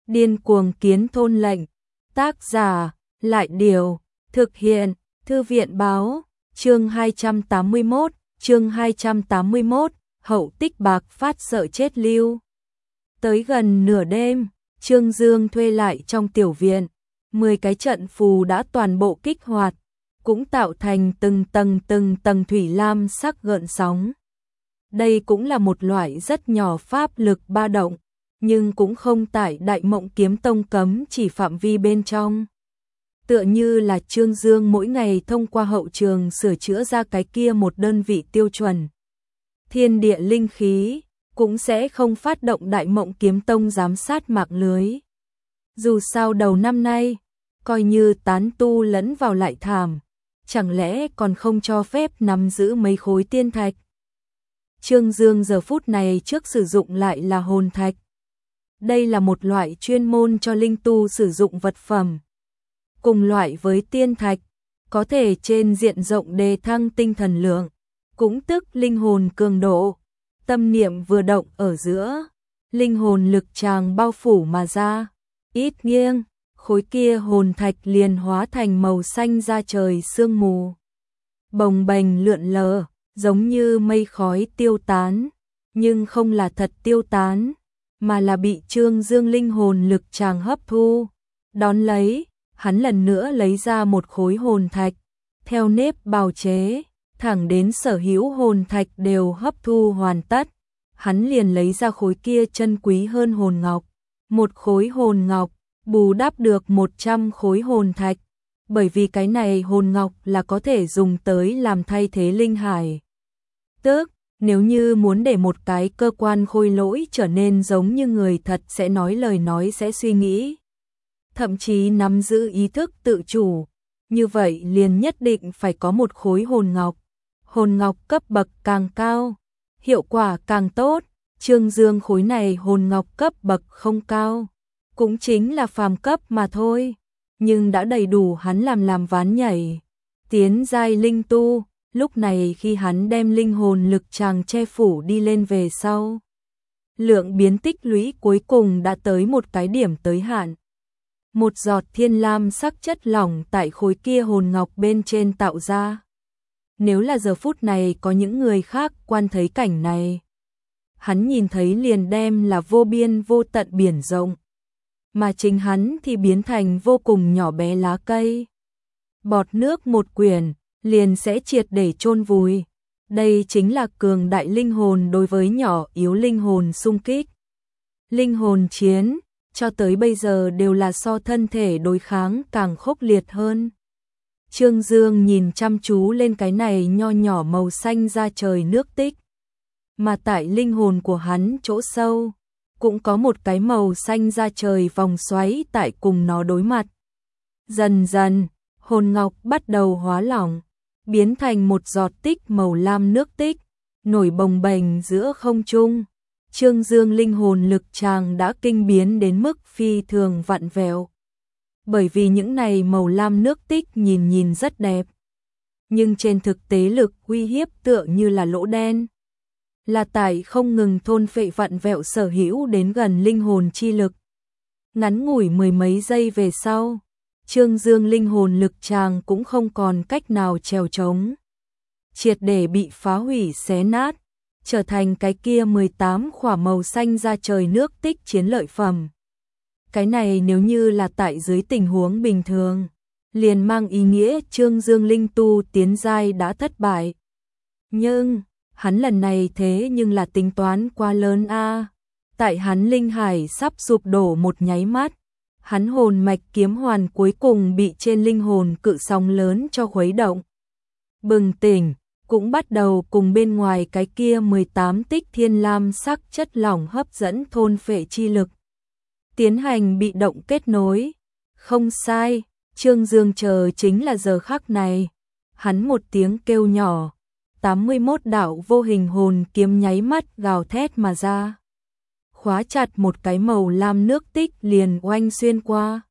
Điên cuồng kiến thôn lệnh. Tác giả, Lại Điều. Thực hiện, Thư viện Báo. Chương 281, hậu tích bạc phát sợ chết lưu. Tới gần nửa đêm, Trương Dương thuê lại trong tiểu viện. 10 cái trận phù đã toàn bộ kích hoạt, cũng tạo thành từng tầng thủy lam sắc gợn sóng. Đây cũng là một loại rất nhỏ pháp lực ba động, nhưng cũng không tại Đại Mộng Kiếm Tông cấm chỉ phạm vi bên trong. Tựa như là Trương Dương mỗi ngày thông qua hậu trường sửa chữa ra cái kia một đơn vị tiêu chuẩn. Thiên địa linh khí cũng sẽ không phát động Đại Mộng Kiếm Tông giám sát mạng lưới. Dù sao đầu năm nay, coi như tán tu lẫn vào lại thảm, chẳng lẽ còn không cho phép nắm giữ mấy khối tiên thạch. Trương Dương giờ phút này trước sử dụng lại là hồn thạch. Đây là một loại chuyên môn cho linh tu sử dụng vật phẩm. Cùng loại với tiên thạch, có thể trên diện rộng đề thăng tinh thần lượng, cũng tức linh hồn cường độ. Tâm niệm vừa động ở giữa, linh hồn lực tràng bao phủ mà ra. Ít nghiêng, khối kia hồn thạch liền hóa thành màu xanh da trời sương mù. Bồng bềnh lượn lờ, giống như mây khói tiêu tán, nhưng không là thật tiêu tán, mà là bị Trương Dương linh hồn lực tràng hấp thu. Đón lấy, hắn lần nữa lấy ra một khối hồn thạch, theo nếp bào chế, thẳng đến sở hữu hồn thạch đều hấp thu hoàn tất. Hắn liền lấy ra khối kia chân quý hơn hồn ngọc. Một khối hồn ngọc, bù đắp được 100 khối hồn thạch, bởi vì cái này hồn ngọc là có thể dùng tới làm thay thế linh hải. Tức, nếu như muốn để một cái cơ quan khôi lỗi trở nên giống như người thật sẽ nói lời nói sẽ suy nghĩ, thậm chí nắm giữ ý thức tự chủ, như vậy liền nhất định phải có một khối hồn ngọc. Hồn ngọc cấp bậc càng cao, hiệu quả càng tốt. Trương Dương khối này hồn ngọc cấp bậc không cao, cũng chính là phàm cấp mà thôi, nhưng đã đầy đủ hắn làm ván nhảy, tiến giai linh tu. Lúc này khi hắn đem linh hồn lực tràng che phủ đi lên về sau, lượng biến tích lũy cuối cùng đã tới một cái điểm tới hạn. Một giọt thiên lam sắc chất lỏng tại khối kia hồn ngọc bên trên tạo ra. Nếu là giờ phút này có những người khác quan thấy cảnh này, hắn nhìn thấy liền đem là vô biên vô tận biển rộng, mà chính hắn thì biến thành vô cùng nhỏ bé lá cây. Bọt nước một quyển, liền sẽ triệt để chôn vùi. Đây chính là cường đại linh hồn đối với nhỏ yếu linh hồn xung kích. Linh hồn chiến, cho tới bây giờ đều là so thân thể đối kháng càng khốc liệt hơn. Trương Dương nhìn chăm chú lên cái này nho nhỏ màu xanh da trời nước tích. Mà tại linh hồn của hắn chỗ sâu, cũng có một cái màu xanh da trời vòng xoáy tại cùng nó đối mặt. Dần dần, hồn ngọc bắt đầu hóa lỏng, biến thành một giọt tích màu lam nước tích, nổi bồng bềnh giữa không trung. Trương Dương linh hồn lực tràng đã kinh biến đến mức phi thường vặn vẹo. Bởi vì những này màu lam nước tích nhìn rất đẹp, nhưng trên thực tế lực uy hiếp tựa như là lỗ đen. Là tại không ngừng thôn phệ vặn vẹo sở hữu đến gần linh hồn chi lực. Ngắn ngủi mười mấy giây về sau, Trương Dương linh hồn lực tràng cũng không còn cách nào trèo trống, triệt để bị phá hủy xé nát, trở thành cái kia 18 khỏa màu xanh da trời nước tích chiến lợi phẩm. Cái này nếu như là tại dưới tình huống bình thường, liền mang ý nghĩa Trương Dương linh tu tiến giai đã thất bại. Nhưng hắn lần này thế nhưng là tính toán quá lớn a. Tại hắn linh hải sắp sụp đổ một nháy mắt, hắn hồn mạch kiếm hoàn cuối cùng bị trên linh hồn cự sóng lớn cho khuấy động. Bừng tỉnh, cũng bắt đầu cùng bên ngoài cái kia 18 tích thiên lam sắc chất lỏng hấp dẫn thôn phệ chi lực, tiến hành bị động kết nối. Không sai, Trương Dương chờ chính là giờ khắc này. Hắn một tiếng kêu nhỏ, 81 đạo vô hình hồn kiếm nháy mắt gào thét mà ra, khóa chặt một cái màu lam nước tích liền oanh xuyên qua.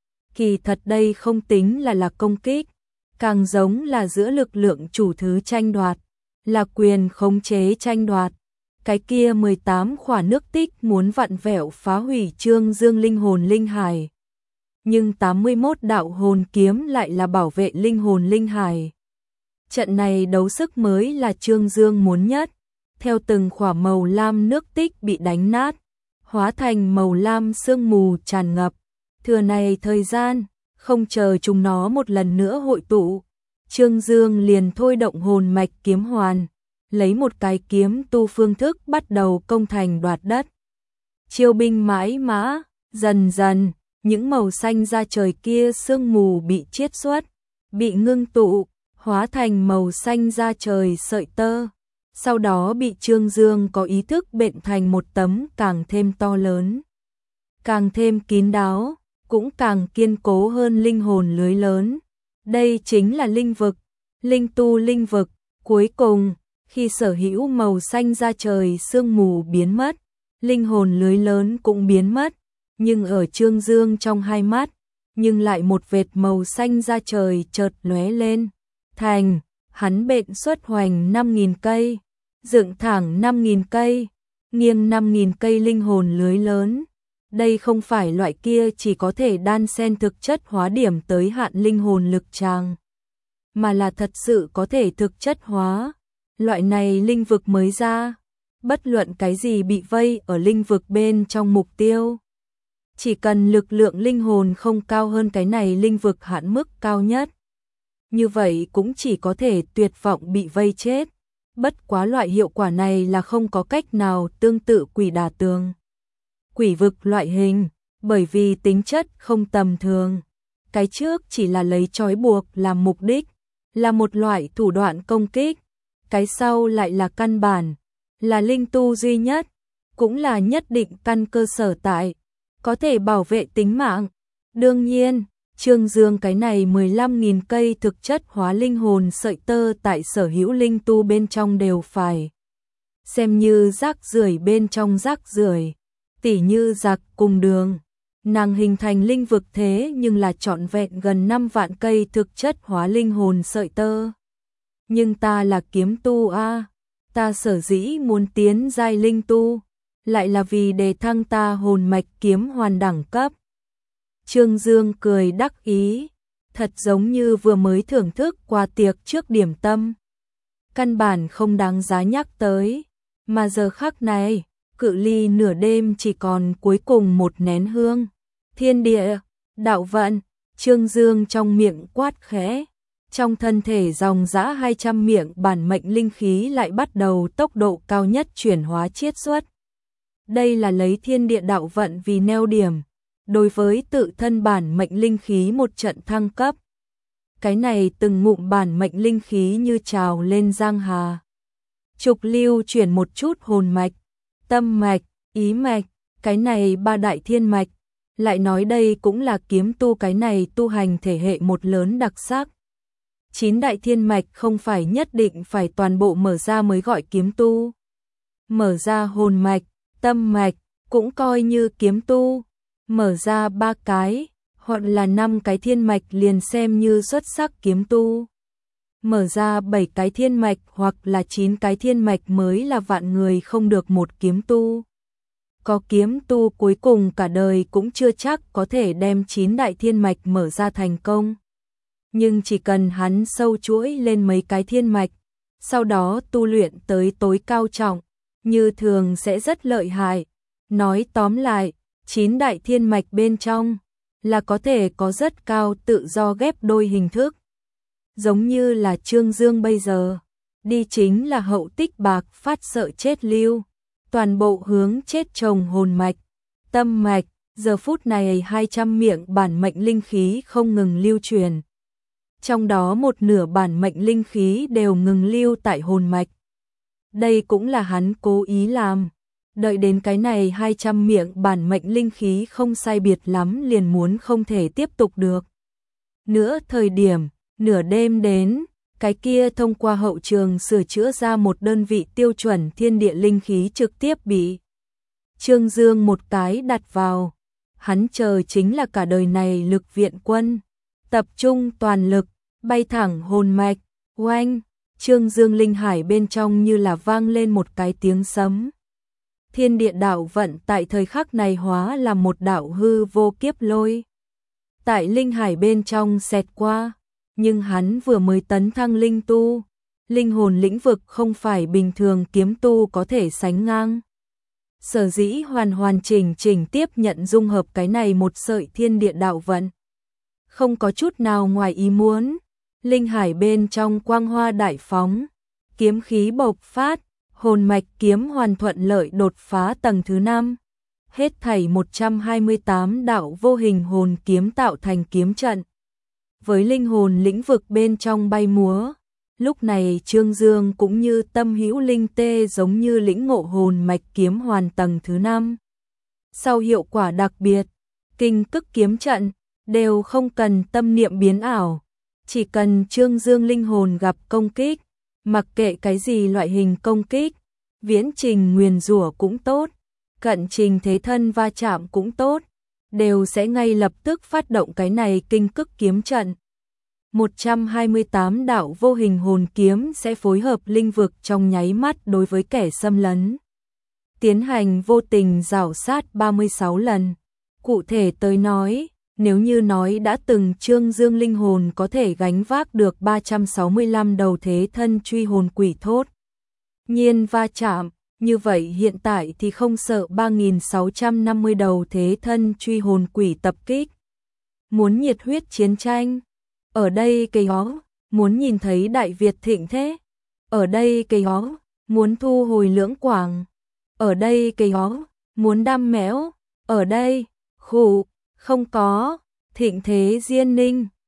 Kỳ thật đây không tính là công kích, càng giống là giữa lực lượng chủ thứ tranh đoạt, là quyền khống chế tranh đoạt. cái kia 18 khỏa nước tích muốn vặn vẹo phá hủy Trương Dương linh hồn linh hải. Nhưng 81 đạo hồn kiếm lại là bảo vệ linh hồn linh hải. Trận này đấu sức mới là Trương Dương muốn nhất. Theo từng khỏa màu lam nước tích bị đánh nát, hóa thành màu lam sương mù tràn ngập. Thừa này thời gian, không chờ chúng nó một lần nữa hội tụ, Trương Dương liền thôi động hồn mạch kiếm hoàn, lấy một cái kiếm tu phương thức bắt đầu công thành đoạt đất. Chiêu binh mãi mã, dần dần, những màu xanh da trời kia sương mù bị chiết xuất, bị ngưng tụ, hóa thành màu xanh da trời sợi tơ. Sau đó bị Trương Dương có ý thức bện thành một tấm càng thêm to lớn, càng thêm kín đáo, cũng càng kiên cố hơn linh hồn lưới lớn. Đây chính là linh vực, linh tu linh vực. Cuối cùng, khi sở hữu màu xanh da trời sương mù biến mất, linh hồn lưới lớn cũng biến mất, nhưng ở Trương Dương trong hai mắt, nhưng lại một vệt màu xanh da trời chợt lóe lên, thành, hắn bện xuất hoành 5.000 cây, dựng thẳng 5.000 cây, nghiêng 5.000 cây linh hồn lưới lớn. Đây không phải loại kia chỉ có thể đan xen thực chất hóa điểm tới hạn linh hồn lực tràng, mà là thật sự có thể thực chất hóa. Loại này linh vực mới ra, bất luận cái gì bị vây ở linh vực bên trong mục tiêu, chỉ cần lực lượng linh hồn không cao hơn cái này linh vực hạn mức cao nhất, như vậy cũng chỉ có thể tuyệt vọng bị vây chết. Bất quá loại hiệu quả này là không có cách nào tương tự quỷ đà tường, quỷ vực loại hình, bởi vì tính chất không tầm thường. Cái trước chỉ là lấy trói buộc làm mục đích, là một loại thủ đoạn công kích. Cái sau lại là căn bản, là linh tu duy nhất, cũng là nhất định căn cơ sở tại, có thể bảo vệ tính mạng. Đương nhiên, Trương Dương cái này 15.000 cây thực chất hóa linh hồn sợi tơ tại sở hữu linh tu bên trong đều phải xem như rác rưởi bên trong rác rưởi, tỉ như giặc cùng đường. Nàng hình thành linh vực thế nhưng là trọn vẹn gần 5 vạn cây thực chất hóa linh hồn sợi tơ. Nhưng ta là kiếm tu a, ta sở dĩ muốn tiến giai linh tu, lại là vì đề thăng ta hồn mạch kiếm hoàn đẳng cấp. Trương Dương cười đắc ý, thật giống như vừa mới thưởng thức qua tiệc trước điểm tâm. Căn bản không đáng giá nhắc tới, mà giờ khắc này, cự ly nửa đêm chỉ còn cuối cùng một nén hương. Thiên địa, đạo vận, Trương Dương trong miệng quát khẽ. Trong thân thể dòng dã 200 miệng bản mệnh linh khí lại bắt đầu tốc độ cao nhất chuyển hóa chiết xuất. Đây là lấy thiên địa đạo vận vì neo điểm, đối với tự thân bản mệnh linh khí một trận thăng cấp. Cái này từng ngụm bản mệnh linh khí như trào lên giang hà. Trục lưu chuyển một chút hồn mạch, tâm mạch, ý mạch, cái này ba đại thiên mạch. Lại nói đây cũng là kiếm tu cái này tu hành thể hệ một lớn đặc sắc. 9 đại thiên mạch không phải nhất định phải toàn bộ mở ra mới gọi kiếm tu. Mở ra hồn mạch, tâm mạch, cũng coi như kiếm tu. Mở ra 3 cái, hoặc là 5 cái thiên mạch liền xem như xuất sắc kiếm tu. Mở ra 7 cái thiên mạch hoặc là 9 cái thiên mạch mới là vạn người không được một kiếm tu. Có kiếm tu cuối cùng cả đời cũng chưa chắc có thể đem 9 đại thiên mạch mở ra thành công. Nhưng chỉ cần hắn sâu chuỗi lên mấy cái thiên mạch, sau đó tu luyện tới tối cao trọng, như thường sẽ rất lợi hại. Nói tóm lại, 9 đại thiên mạch bên trong là có thể có rất cao tự do ghép đôi hình thức. Giống như là Trương Dương bây giờ, đi chính là hậu tích bạc phát sợ chết lưu, toàn bộ hướng chết trồng hồn mạch, tâm mạch. Giờ phút này 200 miệng bản mệnh linh khí không ngừng lưu truyền. Trong đó một nửa bản mệnh linh khí đều ngừng lưu tại hồn mạch. Đây cũng là hắn cố ý làm. Đợi đến cái này 200 miệng bản mệnh linh khí không sai biệt lắm liền muốn không thể tiếp tục được. Nữa thời điểm, nửa đêm đến, cái kia thông qua hậu trường sửa chữa ra một đơn vị tiêu chuẩn thiên địa linh khí trực tiếp bị Trương Dương một cái đặt vào. Hắn chờ chính là cả đời này lực viện quân, tập trung toàn lực, bay thẳng hồn mạch, oanh, Trương Dương linh hải bên trong như là vang lên một cái tiếng sấm. Thiên địa đạo vận tại thời khắc này hóa là một đạo hư vô kiếp lôi. Tại linh hải bên trong xẹt qua, nhưng hắn vừa mới tấn thăng linh tu, linh hồn lĩnh vực không phải bình thường kiếm tu có thể sánh ngang. Sở dĩ hoàn hoàn chỉnh chỉnh tiếp nhận dung hợp cái này một sợi thiên địa đạo vận. Không có chút nào ngoài ý muốn, linh hải bên trong quang hoa đại phóng, kiếm khí bộc phát, hồn mạch kiếm hoàn thuận lợi đột phá tầng thứ 5. Hết thảy 128 đạo vô hình hồn kiếm tạo thành kiếm trận. Với linh hồn lĩnh vực bên trong bay múa, lúc này Trương Dương cũng như tâm hữu linh tê giống như lĩnh ngộ hồn mạch kiếm hoàn tầng thứ 5. Sau hiệu quả đặc biệt, kinh cức kiếm trận, đều không cần tâm niệm biến ảo. Chỉ cần Trương Dương linh hồn gặp công kích, mặc kệ cái gì loại hình công kích, viễn trình nguyền rủa cũng tốt, cận trình thế thân va chạm cũng tốt, đều sẽ ngay lập tức phát động cái này kinh cức kiếm trận. 128 đạo vô hình hồn kiếm sẽ phối hợp linh vực trong nháy mắt đối với kẻ xâm lấn. Tiến hành vô tình rảo sát 36 lần. Cụ thể tới nói, nếu như nói đã từng Trương Dương linh hồn có thể gánh vác được 365 đầu thế thân truy hồn quỷ thốt nhiên va chạm, như vậy hiện tại thì không sợ 3650 đầu thế thân truy hồn quỷ tập kích. Muốn nhiệt huyết chiến tranh, ở đây cây hó, muốn nhìn thấy Đại Việt thịnh thế, ở đây cây hó, muốn thu hồi lưỡng quảng, ở đây cây hó, muốn đam mẽo, ở đây, khủ, không có, thịnh thế diên ninh,